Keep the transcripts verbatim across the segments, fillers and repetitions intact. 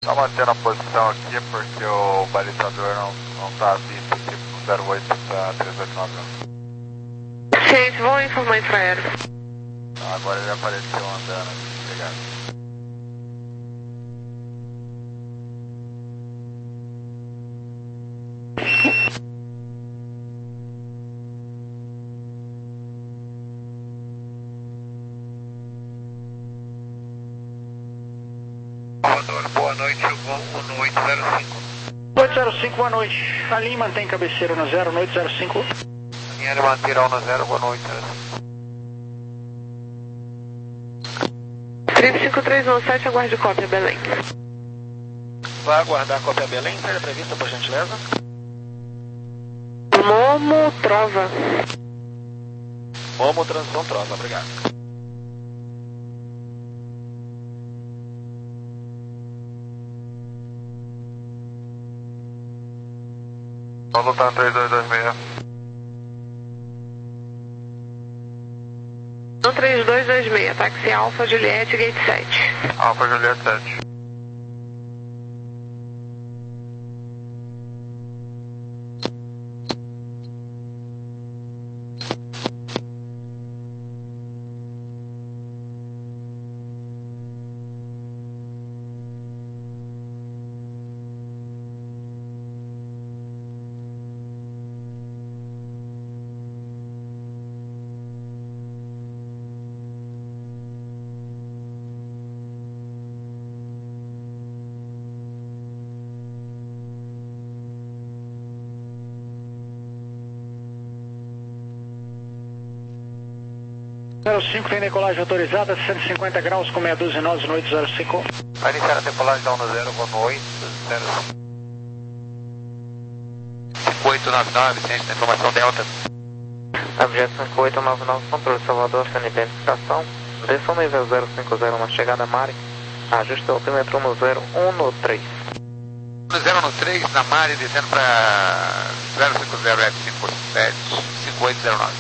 Tá mantendo a posição aqui porque o balizador não, não tá visto aqui pro zero oito para três oito nove um. Gente, vão informar infraero. Agora ele apareceu andando aqui, obrigado. Boa noite, eu vou no oito zero cinco. oito zero cinco, boa noite. A linha mantém cabeceira no zero, no oito zero cinco. Linha de manter no zero, boa noite, zero cinco. Trip cinco três um sete, aguarde cópia, Belém. Vai aguardar a cópia Belém, saída prevista, por gentileza. Momo Trova. Momo Transição Trova, obrigado. Vamos lutar no três dois dois seis. No três dois dois seis, táxi Alfa Juliette, gate sete. Alfa Juliette sete. zero cinco tem decolagem autorizada, cento e cinquenta graus com meia dúzia nós no oito zero cinco. Vai iniciar a decolagem da um zero, vou no oito zero cinco. cinco oito nove nove, ciência da informação Delta. Objeto cinco oito nove nove, controle Salvador, sem identificação. Desça o nível zero cinco zero na chegada Mari. Ajuste o altímetro no zero um no três. No zero no três, na Mari, descendo para zero cinco zero F cinco sete cinco oito zero nove.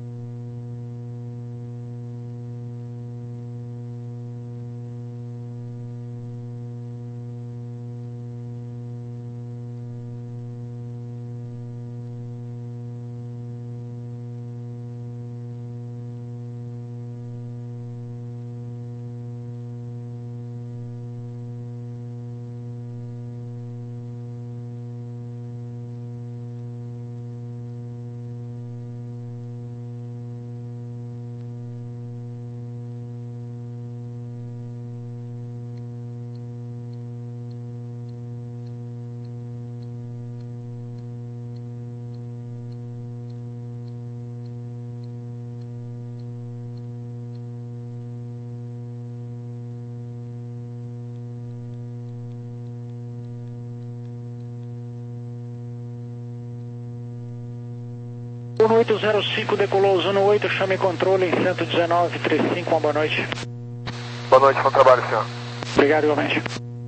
No oito zero cinco decolou Zona oito, chame controle em cento e dezenove, trinta e cinco, uma boa noite. Boa noite, bom trabalho, senhor. Obrigado, igualmente.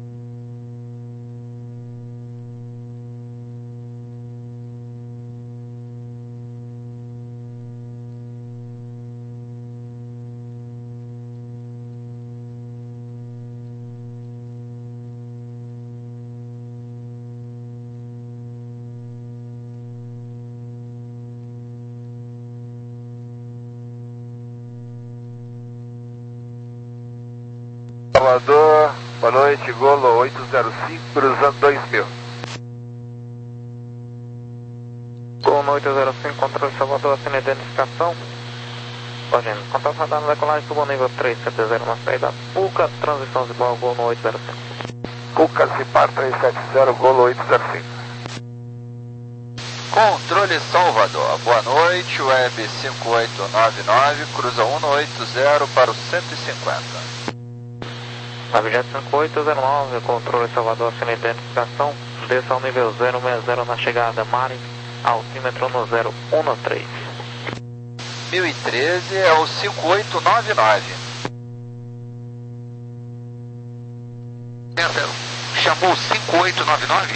Salvador, boa noite, Golo oito zero cinco, cruzando dois mil. Golo oito zero cinco, controle Salvador, sem identificação. Pagina, contato radar na decolagem, subo ao nível três sete zero na saída Puca, transição igual Golo oito zero cinco. Puca, Cipar três sete zero, Golo oito zero cinco. Controle Salvador, boa noite, Web cinco oito nove nove, cruza um no oito zero para o cento e cinquenta. Objeto cinco oito zero nove, controle Salvador, sem identificação. Desça ao nível zero seis zero na chegada Mari, altímetro no zero um no três. mil e treze é o cinco oito nove nove. Chamou cinco oito nove nove?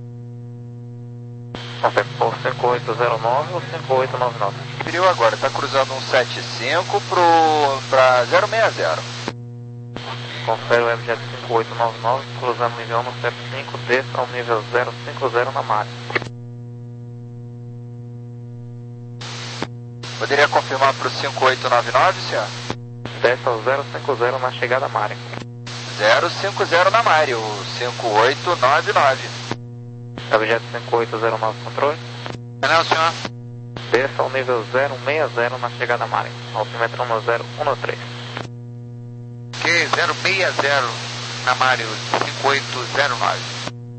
Confirmou cinco oito zero nove ou cinco oito nove nove? Conferiu agora, está cruzando um sete cinco para zero seis zero. confere o Webjet cinco oito nove nove, cruzando nível um zero cinco, desça ao nível zero cinco zero na Mari. Poderia confirmar para o cinco oito nove nove, senhor? Desce ao zero cinco zero na chegada Mari. zero cinco zero na Mari, o cinco oito nove nove. Webjet cinco oito zero nove, controle. Não, senhor. Desça ao nível zero seis zero na chegada Mari. Altímetro no zero um três. Que zero seis zero na Mari, o cinco oito zero nove.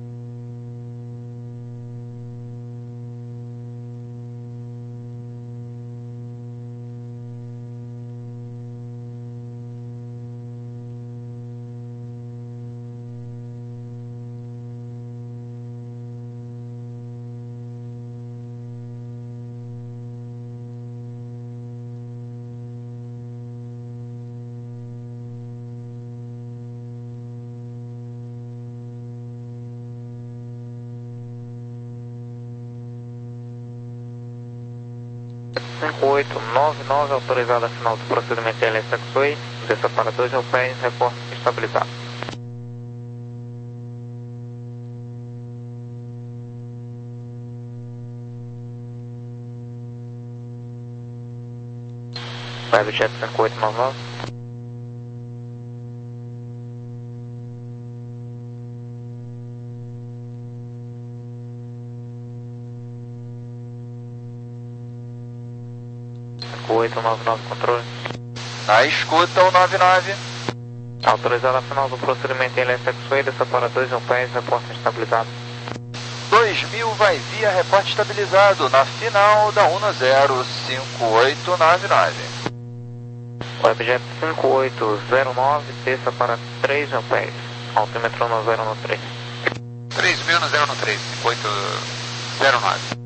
cinco oito nove nove, autorizado a final do procedimento L S X-Way, desça para dois mil pés, reporte estabilizado. Webjet cinco oito nove nove. cinco oito nove nove, controle. Na escuta, o nove nove. Autorizado a final do procedimento L S X-Way, desça para dois mil pés, reporte estabilizado. dois mil vai via reporte estabilizado na final da um zero cinco oito nove nove. Webjet cinco oito zero nove, desça para três mil pés, altímetro no zero um três. três mil no zero um três, cinco oito zero nove.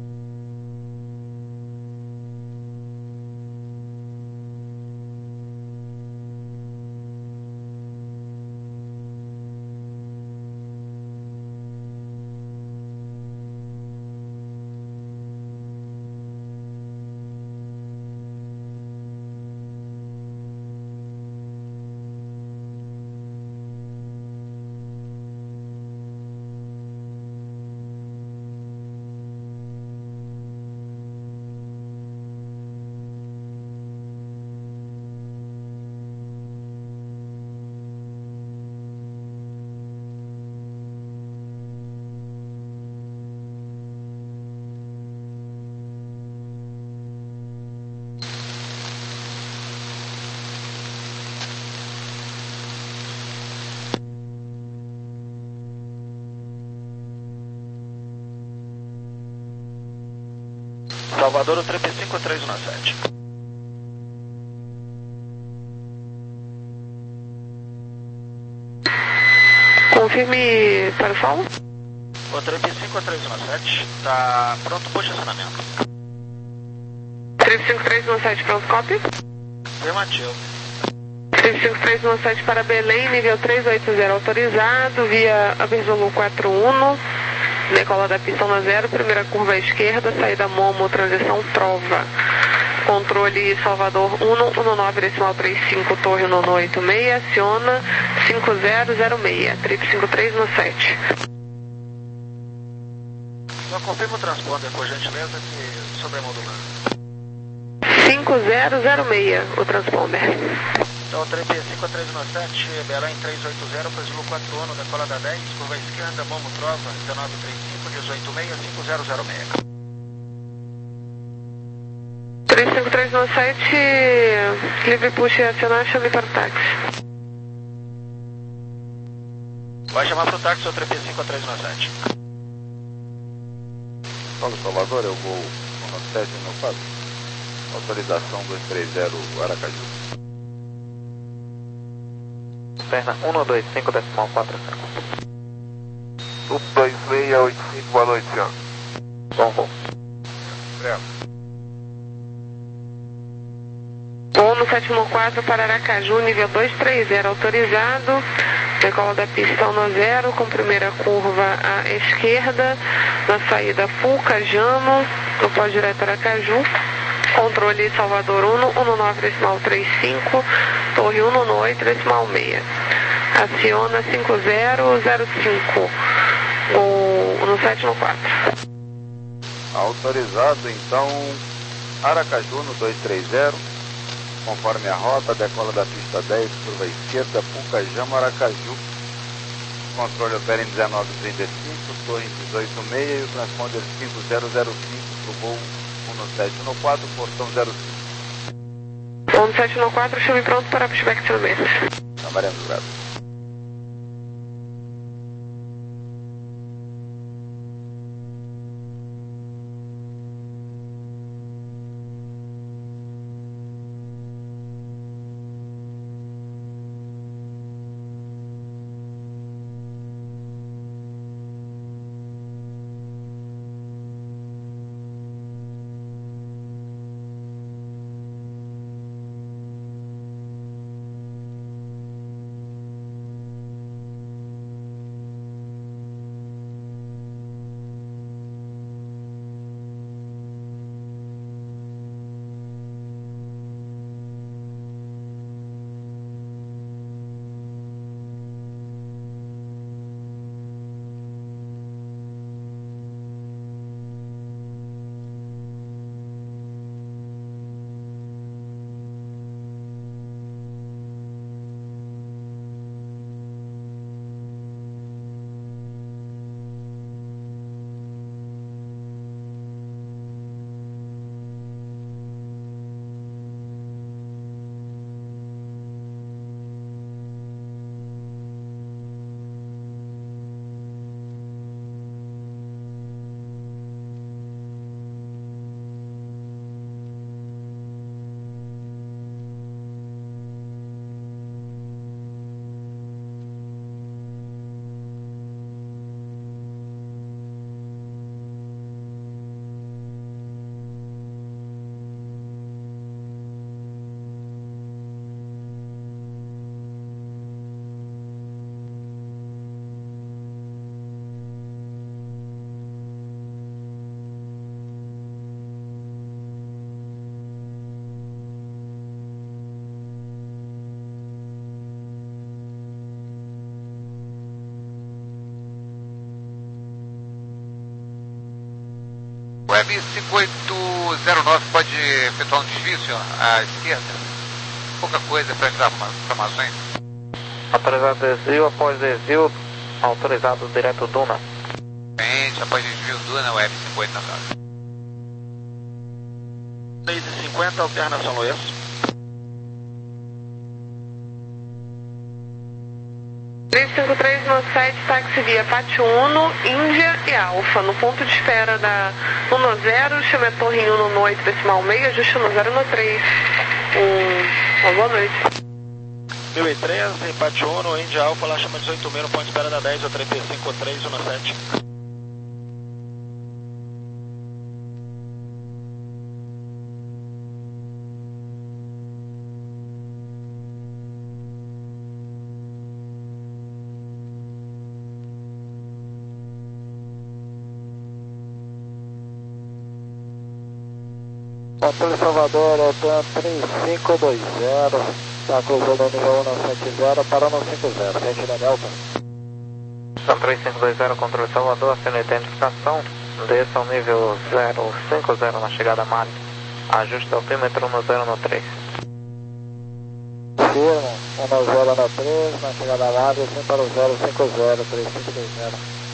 Salvador, o três cinco três um sete. Confirme para o solo. O três cinco três um sete está pronto para estacionamento. três cinco três um sete, pronto, copy. Afirmativo. três cinco três um sete para Belém, nível três oito zero autorizado, via Aberzolu quatro um, decola da pista um zero, primeira curva à esquerda, saída Momo, transição Trova. Controle Salvador um um nove, decimal trinta e cinco, torre um oito seis, aciona cinco zero zero seis, três cinco três um sete. Só confirma o transponder, por gentileza, que sobremodulando. cinco zero zero seis, o transponder. Então, três cinco três um sete, Belém três oito zero, Brasil quatro um, decola da dez, curva esquerda, Momo Trova, dezenove trinta e cinco, dezoito seis, cinco zero zero seis. três cinco três um sete, livre push e acionar, chame para o táxi. Vai chamar para o táxi o três cinco três um sete. Paulo Salvador, eu vou no sete no quatro. Autorização dois três zero Aracaju. Perna um dois cinco, decimal quatro cinco. um dois seis oito cinco, boa noite, senhor. Bom voo. Voo no sete um quatro para Aracaju, nível dois três zero autorizado. Decola da pista um zero, com primeira curva à esquerda, na saída Full Cajano, no pós-direto Aracaju. Controle Salvador um, um nove decimal trinta e cinco, Torre um oito decimal seis. Aciona cinco zero zero cinco, o no sete no quatro. Autorizado, então, Aracaju no dois três zero, conforme a rota, decola da pista dez, curva esquerda, Pucajama, Aracaju. Controle opera em dezenove trinta e cinco, torre dezoito seis e o transponder cinco zero zero cinco para o voo um sete no quatro, portão zero cinco. um sete no quatro, chame pronto para pushback to base. Trabalhando, graças. Web cinco oito zero nove pode efetuar um desvio, senhor, à esquerda? Pouca coisa para entrar para a Amazônia. Autorizado desvio, após desvio, autorizado direto Duna. Gente, após desvio Duna, Web cinco oito zero nove. seis e cinquenta, alterna São Luís. três cinco três no sete, táxi via Pátio Uno, Índia e Alfa. No ponto de espera da um zero, chame a torre em um oito decimal seis, ajuste no zero no três. Um, uma boa noite. mil e treze, Pátio Uno, Índia Alfa, lá chama dezoito mil, no ponto de espera da dez, ou trinta e cinco três um sete. Controle Salvador, Otan três cinco dois zero, está cruzando o nível um sete zero, parando no cinco zero, gente da Delta. São três cinco dois zero, Controle Salvador, assina a identificação, desça ao nível zero cinco zero na chegada a Mali, ajuste altímetro no zero no três. Firma, um zero no três, na chegada a Mali, assim para o zero cinco zero, três cinco dois zero.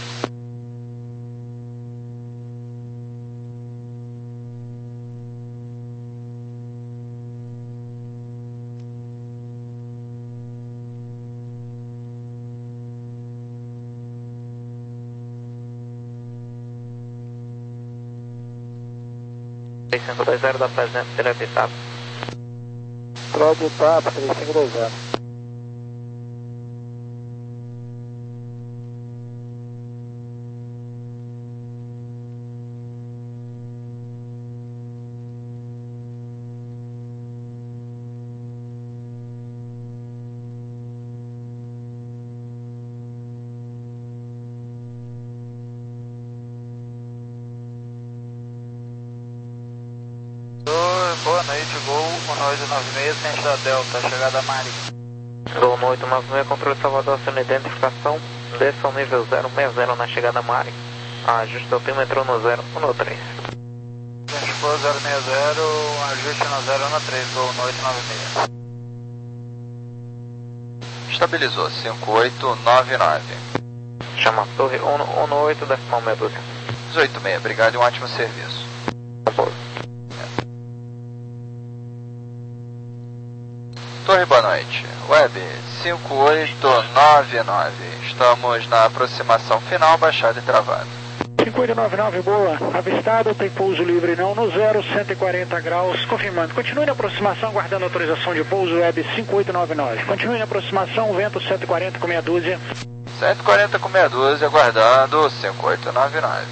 três cinco dois zero da presente direto de TAP. Troll de TAP, três cinco dois zero. noite, Gol um oito nove seis, ciente da Delta, chegada a Mari. Gol um oito nove seis, controle Salvador, aciona identificação, desça ao nível zero seis zero na chegada a Mari. Ajuste altímetro no zero um três. Identificou zero seis zero, ajuste no zero um três, Gol um oito nove seis. Estabilizou, cinco oito nove nove. Chama a torre um oito, decimal meia dúzia. dezoito seis, obrigado e um ótimo serviço. Torre, boa noite. Web cinco oito nove nove. Estamos na aproximação final, baixado e travado. cinco oito nove nove, boa. Avistado, tem pouso livre não no zero, cento e quarenta graus, confirmando. Continue na aproximação, guardando autorização de pouso, Web cinco oito nove nove. Continue na aproximação, vento cento e quarenta com meia dúzia. cento e quarenta com meia dúzia, aguardando cinco oito nove nove.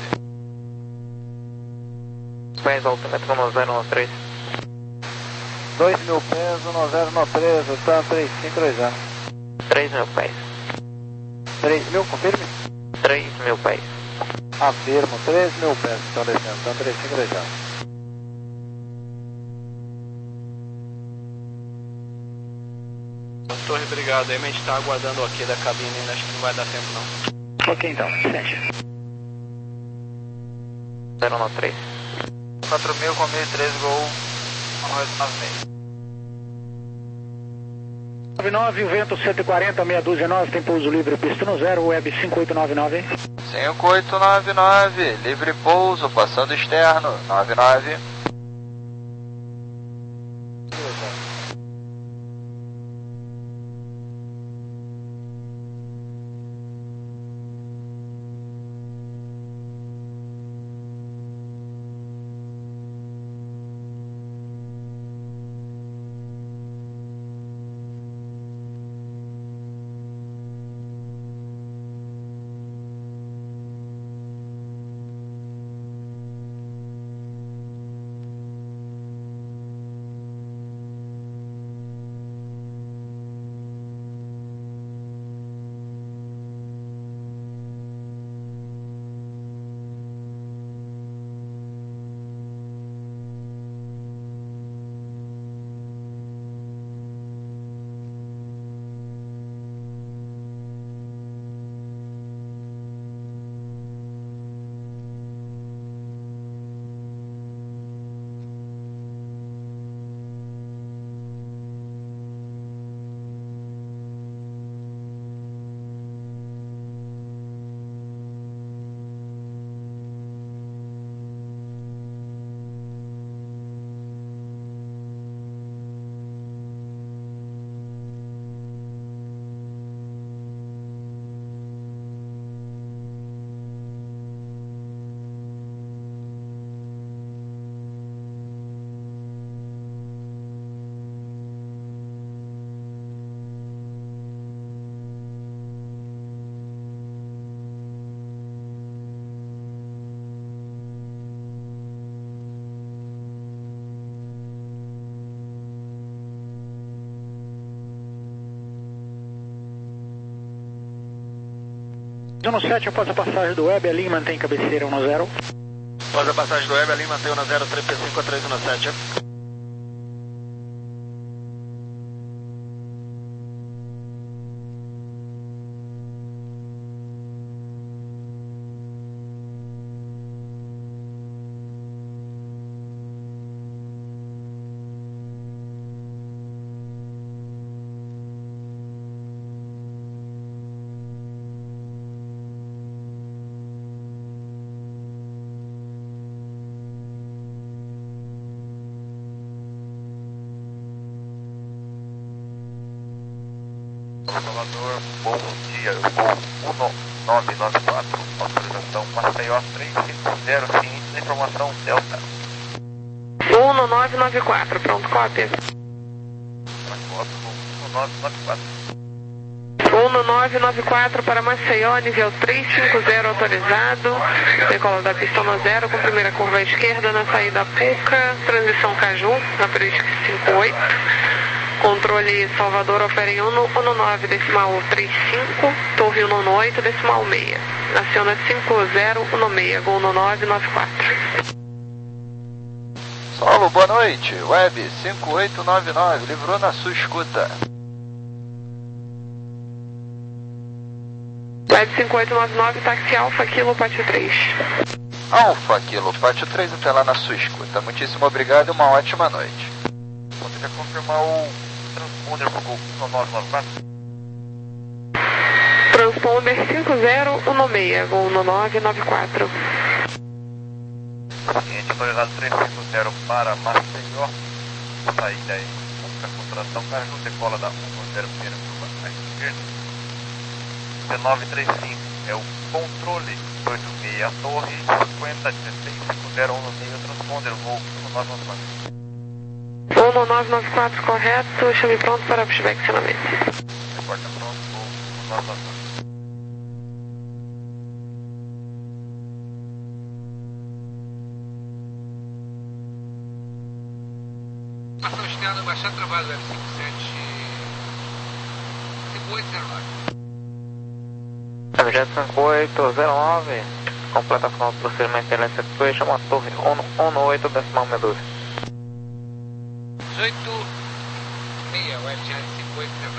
Pés, altímetro no zero um três. dois mil pés, um zero um três, está três cinco dois zero. três mil pés. três mil, confirme? três mil pés. Afirmo, três mil pés, estão descendo, estão três cinco dois zero. Torre, obrigado. A gente está aguardando o ok da cabine, ainda acho que não vai dar tempo não. Ok, então, sete. zero um três. quatro mil com mil e três, Gol um oito nove seis. nove nove, o vento cento e quarenta, meia dúzia nove, tem pouso livre, pista no zero, Web cinco oito nove nove. cinco oito nove nove, livre pouso, passando externo, nove nove. um sete, após a passagem do Web, a linha mantém cabeceira um zero. Após a passagem do Web, a linha mantém um zero, três P cinco três um sete. Salvador, bom dia, Gol um nove nove quatro, autorização Maceió três cinco zero, seguinte da informação Delta. um nove nove quatro, pronto, cópia. um nove nove quatro. um nove nove quatro para Maceió, nível três cinco zero autorizado, decola da pista no zero, com primeira curva à esquerda na saída Puca, transição Caju, na Perisca cinco oito. Controle Salvador opera em um nove decimal trinta e cinco, torre um oito decimal seis. Aciona cinco zero um seis, Gol um nove nove quatro. Solo boa noite. Web cinco oito nove nove, livrou na sua escuta. Web cinco oito nove nove, táxi Alfa, Kilo, Pátio três. Alfa, Kilo, Pátio três, até lá na sua escuta. Muitíssimo obrigado e uma ótima noite. Poderia confirmar o transponder pro Gol um nove nove quatro? Transponder cinco zero um seis, Gol um nove nove quatro. Cliente autorizado trezentos e cinquenta para Maceió. Saída aí, pouca contração, Caju, decola da um zero, primeira curva à esquerda. dezenove trinta e cinco é o controle, oito seis a torre, cinquenta dezesseis cinco zero um seis, transponder, voo um nove nove quatro. um nove nove quatro, correto, chame pronto para pushback acionamento. Reporta pronto, voo um nove nove quatro. Estação externa, Baixada Trabalho, F cinco sete cinco oito zero nove. F cinco oito zero nove, completação do procedimento L S X, chama a torre um oito decimal meia dúzia. dezoito seis, o F G cinco oito zero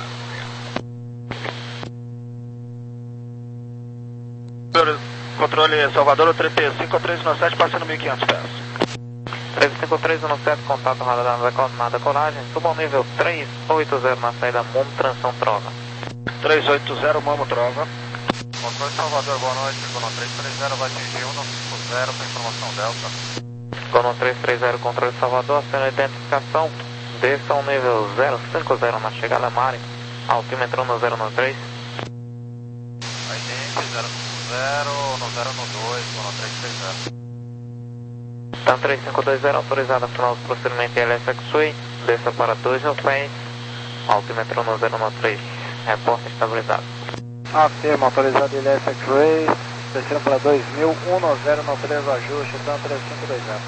nove, obrigado. Controle Salvador, trinta e cinco três um sete, passando mil e quinhentos pés. três cinco três um sete, contato radar na decolagem, suba ao nível três oito zero na saída Momo, transição Trova. três oito zero, Momo, Trova. Controle Salvador, boa noite, Gono três três zero vai atingir um cinco zero para informação Delta. Gono três três zero, controle Salvador, sendo identificação, desça ao nível zero cinco zero na chegada Mari, altímetro no zero no três. Identity zero cinco zero, no zero no dois, Gono três três zero. TAM três cinco dois zero, autorizado a final do procedimento L S X-Way, desça para dois mil pés, altímetro no zero no três, reporte estabilizado. Afirma, autorizado L S X-Ray, descendo para dois mil, um zero no três, ajuste, TAM três cinco dois zero.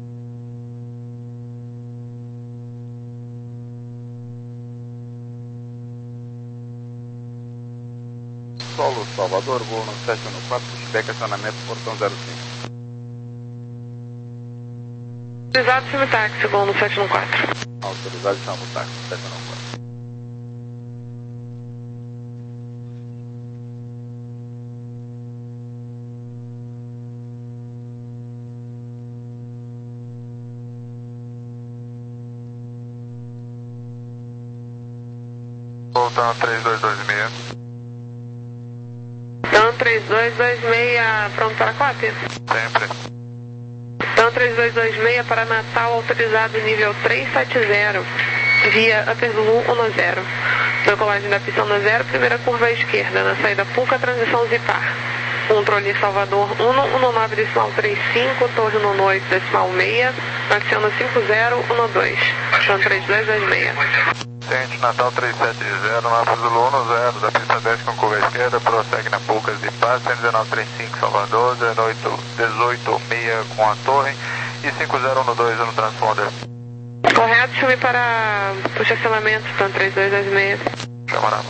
Solo Salvador, voo no sete um quatro, pushback acionamento, portão zero cinco. Autorizado simultáxi, Gol no sete um quatro. Autorizado simultáxi, sete um quatro. Voltando três dois dois seis. TAM três dois dois seis, pronto para cópia? Sempre. TAM três dois dois seis para Natal, autorizado nível trezentos e setenta, via Upper Zulu um zero. Decolagem da pista um zero, primeira curva à esquerda, na saída Puca, transição Zipar. Controle Salvador um um nove decimal trinta e cinco, torre um oito decimal seis, aciona cinco zero um dois. TAM três dois dois seis. Tente Natal três sete zero, Alfa Zulu um zero, da pista dez com curva esquerda, prossegue na Poucas de Paz, cento e dezenove trinta e cinco Salvador, dezoito seis com a torre e cinco zero um dois no transponder. Correto, chame para o estacionamento, TAM três dois dois seis. Chamará.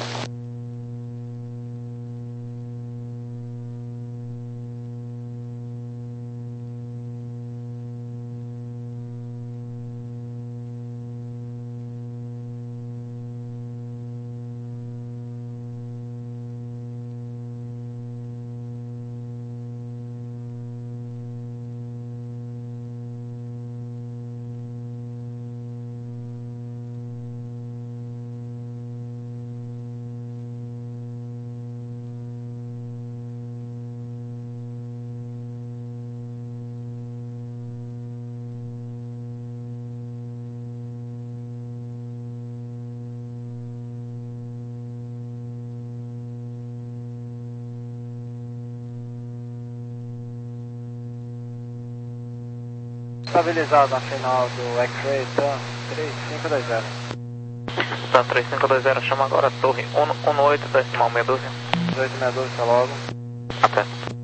Estabilizado na final do X-Ray, TAM três cinco dois zero. TAM três cinco dois zero, chama agora a torre um oito decimal meia dúzia. dezoito meia dúzia, até logo. Até.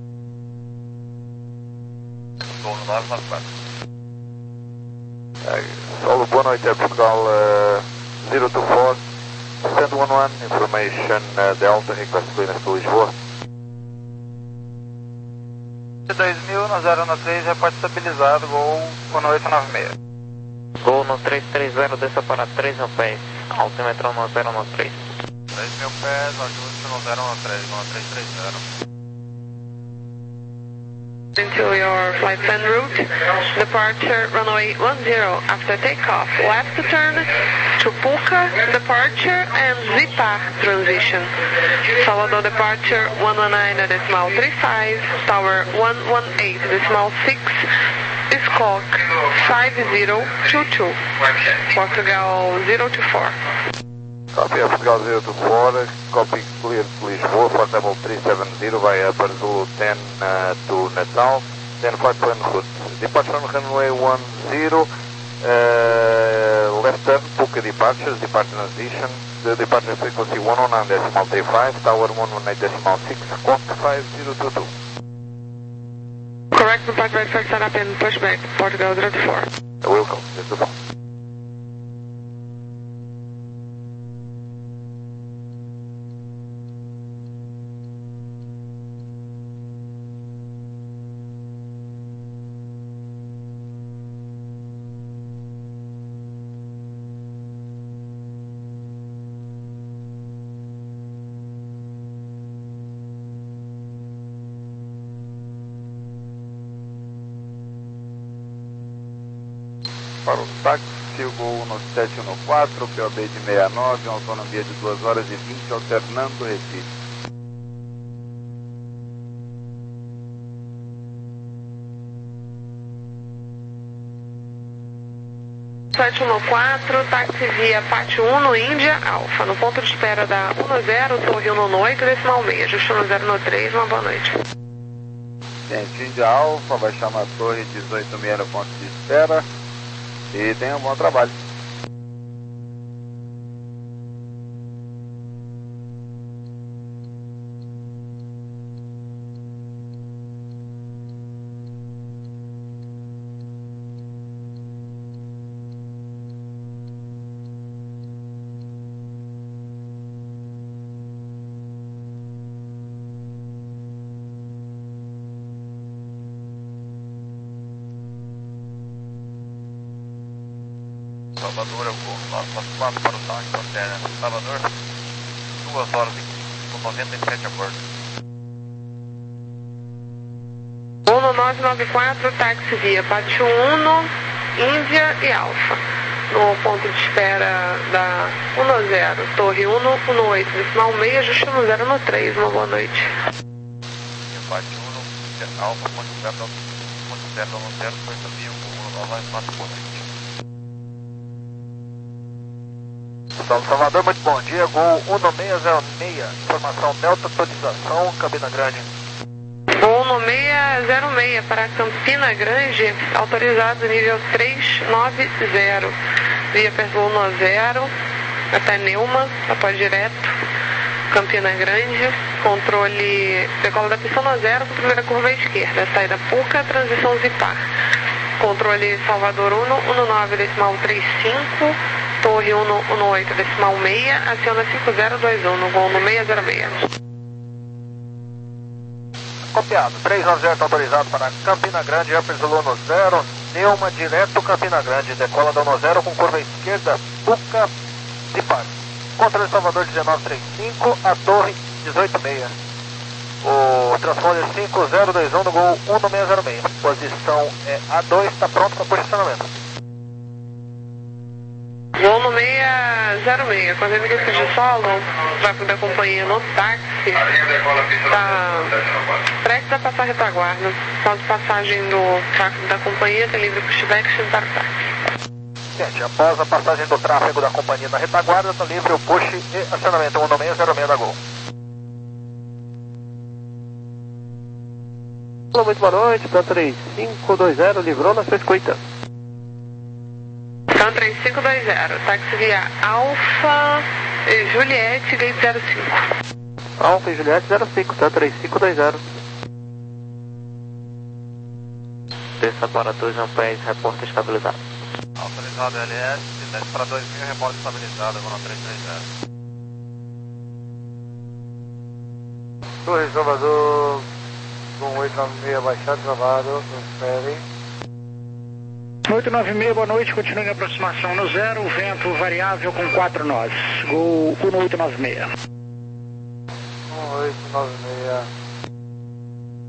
Gol no nove nove quatro. Solo, boa noite, Portugal uh, zero two four, send one one, information uh, Delta, request clearance to Lisboa. dois mil, no zero no três, reporte estabilizado, Gol um oito nove seis. Gol no três três zero, desça para três mil pés, altímetro no zero no três. três mil pés, ajuste no zero no três, no três três zero. Into your flight plan route, departure runway one zero after takeoff, left turn to Puca departure and Zipar transition. Salvador departure one one nine decimal three five, tower one one eight decimal six, Squawk five zero two two, Portugal zero two four. Copy, Portugal zero two four, copy clear to Lisboa, for double three seven zero via Upper Zulu ten uh, to Natal, then flight plan route. Departure on runway one zero, uh, left turn, Puca departures, departure transition, the departure frequency one oh nine decimal three five, tower one one eight decimal six, Squawk five zero two two. Correct, departure right first setup and pushback, Portugal zero two four. Welcome, zero two four. Para o táxi, o Gol no sete um quatro, P O B de sessenta e nove, autonomia de duas horas e vinte, alternando Recife. sete um quatro, táxi via Pátio um no Índia, Alfa, no ponto de espera da um zero, Torre um oito, decimal seis, ajuste no zero no três, uma boa noite. Gente, Índia Alfa, vai chamar a Torre dezoito sessenta no ponto de espera. E tenha um bom trabalho. Salvador, eu vou nota quatro para o táxi lanterna. Salvador, duas horas e noventa e sete a bordo. um nove nove quatro, táxi via Pátio um, Índia e Alfa. No ponto de espera da um zero, Torre um um oito, decimal seis, ajuste no zero no três, uma boa noite. Pátio um, Alfa, ponto de espera, ponto de espera um zero, foi também o um nove quatro, boa noite. Salvador, muito bom dia, Gol um seis zero seis, informação Delta, atualização, Campina Grande. Gol no seis zero seis para Campina Grande, autorizado nível três nove zero, via Pergol um zero, até Neuma, após direto, Campina Grande, controle, decola da pista um zero, primeira curva à esquerda, saída Puca, transição Zipar, controle Salvador um um nove decimal trinta e cinco, Torre um um oito decimal seis, aciona cinco zero dois um no Gol no seis zero seis. Copiado, três nove zero está autorizado para Campina Grande, Upper Zulu no zero, Neuma direto Campina Grande, decola da um zero com curva esquerda, Puca, Zipar. Controle Salvador dezenove trinta e cinco, a Torre dezoito seis. O transponder cinco zero dois um no Gol um seis zero seis. Posição é A dois, está pronto para posicionamento. Gol no seis zero seis, quando ele que de solo, tráfego da companhia no táxi, está prestes a passar a retaguarda. Saldo de passagem do tráfego da companhia, tem livre pushback para o táxi. Gente, após a passagem do tráfego da companhia na retaguarda, está livre o push e acionamento um seis zero seis da Gol. Olá, muito boa noite, P três cinco dois zero, livrou na sua escuta. Então, três cinco dois zero, táxi via Alfa e Juliette, gate zero cinco. Alfa e Juliette zero cinco, tá? três cinco dois zero. Desça para dois mil pés, reporte estabilizado. Autorizado L S, desce para dois mil, reporte estabilizado, agora três três zero. Torre Salvador, com oito nove seis baixado, travado, espere. oito nove seis, boa noite, continue em aproximação no zero, vento variável com quatro nós. Gol um oito nove seis. um oito nove seis.